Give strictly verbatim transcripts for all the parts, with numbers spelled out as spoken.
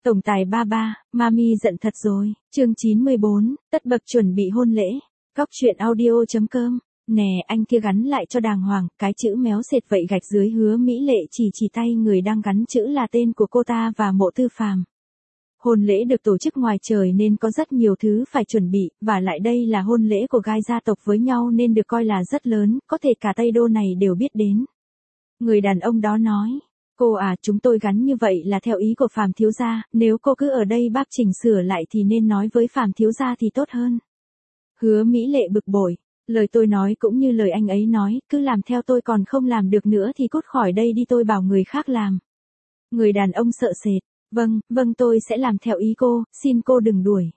Tổng tài ba ba, Mami giận thật rồi, chương chín mươi bốn, tất bật chuẩn bị hôn lễ. Góc truyện audio chấm com. Nè, anh kia gắn lại cho đàng hoàng, cái chữ méo sệt vậy gạch dưới Hứa Mỹ Lệ chỉ chỉ tay người đang gắn chữ là tên của cô ta và Mộ Tư Phàm. Hôn lễ được tổ chức ngoài trời nên có rất nhiều thứ phải chuẩn bị, và lại đây là hôn lễ của gai gia tộc với nhau nên được coi là rất lớn, có thể cả Tây Đô này đều biết đến. Người đàn ông đó nói, cô à, chúng tôi gắn như vậy là theo ý của Phàm thiếu gia, nếu cô cứ ở đây bác chỉnh sửa lại thì nên nói với Phàm thiếu gia thì tốt hơn. Hứa Mỹ Lệ bực bội, lời tôi nói cũng như lời anh ấy nói, cứ làm theo tôi còn không làm được nữa thì cút khỏi đây đi, tôi bảo người khác làm. Người đàn ông sợ sệt, vâng, vâng tôi sẽ làm theo ý cô, xin cô đừng đuổi.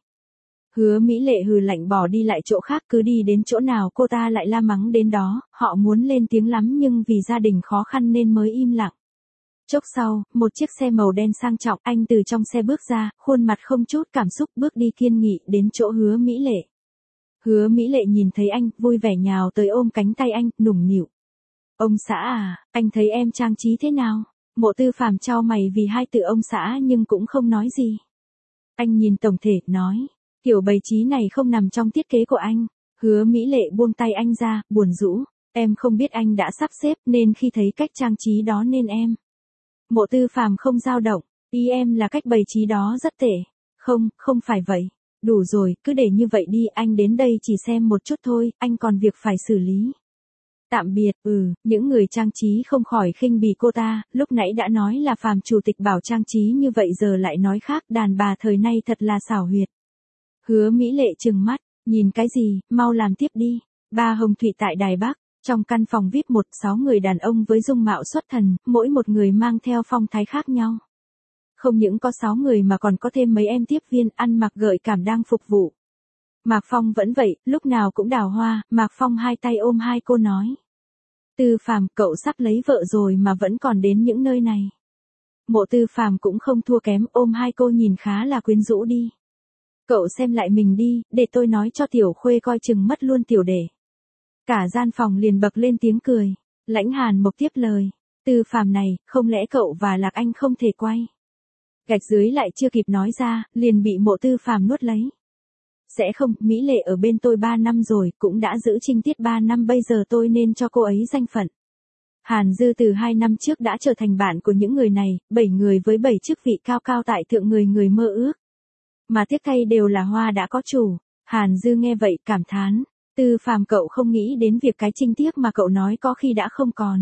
Hứa Mỹ Lệ hừ lạnh bỏ đi lại chỗ khác, cứ đi đến chỗ nào cô ta lại la mắng đến đó, họ muốn lên tiếng lắm nhưng vì gia đình khó khăn nên mới im lặng. Chốc sau, một chiếc xe màu đen sang trọng, anh từ trong xe bước ra, khuôn mặt không chút cảm xúc bước đi kiên nghị đến chỗ Hứa Mỹ Lệ. Hứa Mỹ Lệ nhìn thấy anh, vui vẻ nhào tới ôm cánh tay anh, nũng nịu. Ông xã à, anh thấy em trang trí thế nào? Mộ Tư Phàm chau mày vì hai từ ông xã nhưng cũng không nói gì. Anh nhìn tổng thể, nói, kiểu bày trí này không nằm trong thiết kế của anh. Hứa Mỹ Lệ buông tay anh ra, buồn rũ, em không biết anh đã sắp xếp nên khi thấy cách trang trí đó nên em. Mộ Tư Phàm không dao động, ý em là cách bày trí đó rất tệ. Không, không phải vậy. Đủ rồi, cứ để như vậy đi, anh đến đây chỉ xem một chút thôi, anh còn việc phải xử lý. Tạm biệt, ừ, những người trang trí không khỏi khinh bỉ cô ta, lúc nãy đã nói là Phàm chủ tịch bảo trang trí như vậy giờ lại nói khác, đàn bà thời nay thật là xảo huyệt. Hứa Mỹ Lệ trừng mắt, nhìn cái gì, mau làm tiếp đi. Ba Hồng Thụy tại Đài Bắc, trong căn phòng vi ai pi một, sáu người đàn ông với dung mạo xuất thần, mỗi một người mang theo phong thái khác nhau. Không những có sáu người mà còn có thêm mấy em tiếp viên ăn mặc gợi cảm đang phục vụ. Mạc Phong vẫn vậy, lúc nào cũng đào hoa, Mạc Phong hai tay ôm hai cô nói. Tư Phàm, cậu sắp lấy vợ rồi mà vẫn còn đến những nơi này. Mộ Tư Phàm cũng không thua kém, ôm hai cô nhìn khá là quyến rũ đi. Cậu xem lại mình đi, để tôi nói cho tiểu khuê coi chừng mất luôn tiểu đệ. Cả gian phòng liền bật lên tiếng cười. Lãnh Hàn Mộc tiếp lời. Tư Phàm này, không lẽ cậu và Lạc Anh không thể quay? Gạch dưới lại chưa kịp nói ra, liền bị Mộ Tư Phàm nuốt lấy. Sẽ không, Mỹ Lệ ở bên tôi ba năm rồi, cũng đã giữ trinh tiết ba năm, bây giờ tôi nên cho cô ấy danh phận. Hàn Dư từ hai năm trước đã trở thành bạn của những người này, bảy người với bảy chức vị cao cao tại thượng người người mơ ước. Mà tiếc thay đều là hoa đã có chủ. Hàn Dư nghe vậy cảm thán, Tư Phàm cậu không nghĩ đến việc cái trinh tiết mà cậu nói có khi đã không còn.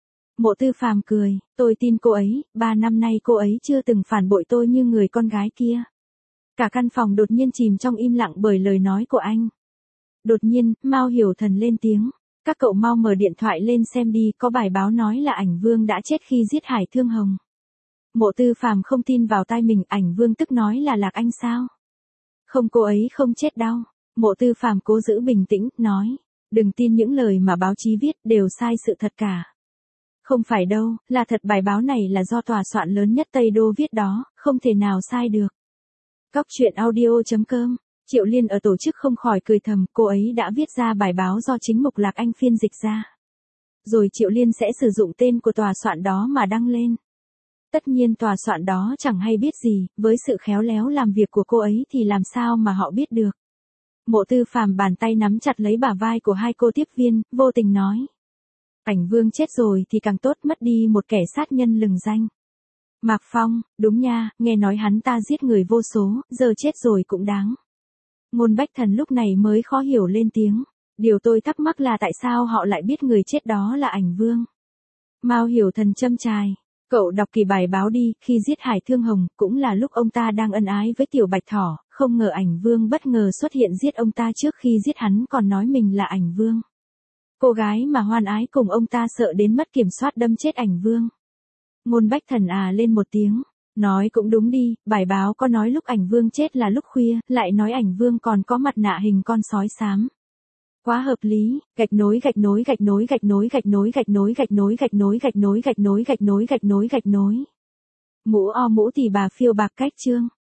Mộ Tư Phàm cười, tôi tin cô ấy, ba năm nay cô ấy chưa từng phản bội tôi như người con gái kia. Cả căn phòng đột nhiên chìm trong im lặng bởi lời nói của anh. Đột nhiên, Mao Hiểu Thần lên tiếng, các cậu mau mở điện thoại lên xem đi, có bài báo nói là Ảnh Vương đã chết khi giết Hải Thương Hồng. Mộ Tư Phàm không tin vào tai mình, Ảnh Vương tức nói là Lạc Anh sao? Không, cô ấy không chết đâu. Mộ Tư Phàm cố giữ bình tĩnh, nói, đừng tin những lời mà báo chí viết, đều sai sự thật cả. Không phải đâu, là thật, bài báo này là do tòa soạn lớn nhất Tây Đô viết đó, không thể nào sai được. Góc truyện audio chấm com. Triệu Liên ở tổ chức không khỏi cười thầm, cô ấy đã viết ra bài báo do chính Mục Lạc Anh phiên dịch ra. Rồi Triệu Liên sẽ sử dụng tên của tòa soạn đó mà đăng lên. Tất nhiên tòa soạn đó chẳng hay biết gì, với sự khéo léo làm việc của cô ấy thì làm sao mà họ biết được. Mộ Tư Phàm bàn tay nắm chặt lấy bả vai của hai cô tiếp viên, vô tình nói. Ảnh Vương chết rồi thì càng tốt, mất đi một kẻ sát nhân lừng danh. Mạc Phong, đúng nha, nghe nói hắn ta giết người vô số, giờ chết rồi cũng đáng. Ngôn Bách Thần lúc này mới khó hiểu lên tiếng. Điều tôi thắc mắc là tại sao họ lại biết người chết đó là Ảnh Vương. Mao Hiểu Thần châm chài. Cậu đọc kỳ bài báo đi, khi giết Hải Thương Hồng, cũng là lúc ông ta đang ân ái với Tiểu Bạch Thỏ, không ngờ Ảnh Vương bất ngờ xuất hiện giết ông ta, trước khi giết hắn còn nói mình là Ảnh Vương. Cô gái mà hoan ái cùng ông ta sợ đến mất kiểm soát đâm chết Ảnh Vương. Ngôn Bách Thần à lên một tiếng, nói cũng đúng đi, bài báo có nói lúc Ảnh Vương chết là lúc khuya, lại nói Ảnh Vương còn có mặt nạ hình con sói xám. Quá hợp lý, gạch nối gạch nối gạch nối gạch nối gạch nối gạch nối gạch nối gạch nối gạch nối gạch nối gạch nối gạch nối gạch nối. Mũ o mũ thì bà phiêu bạc cách chương.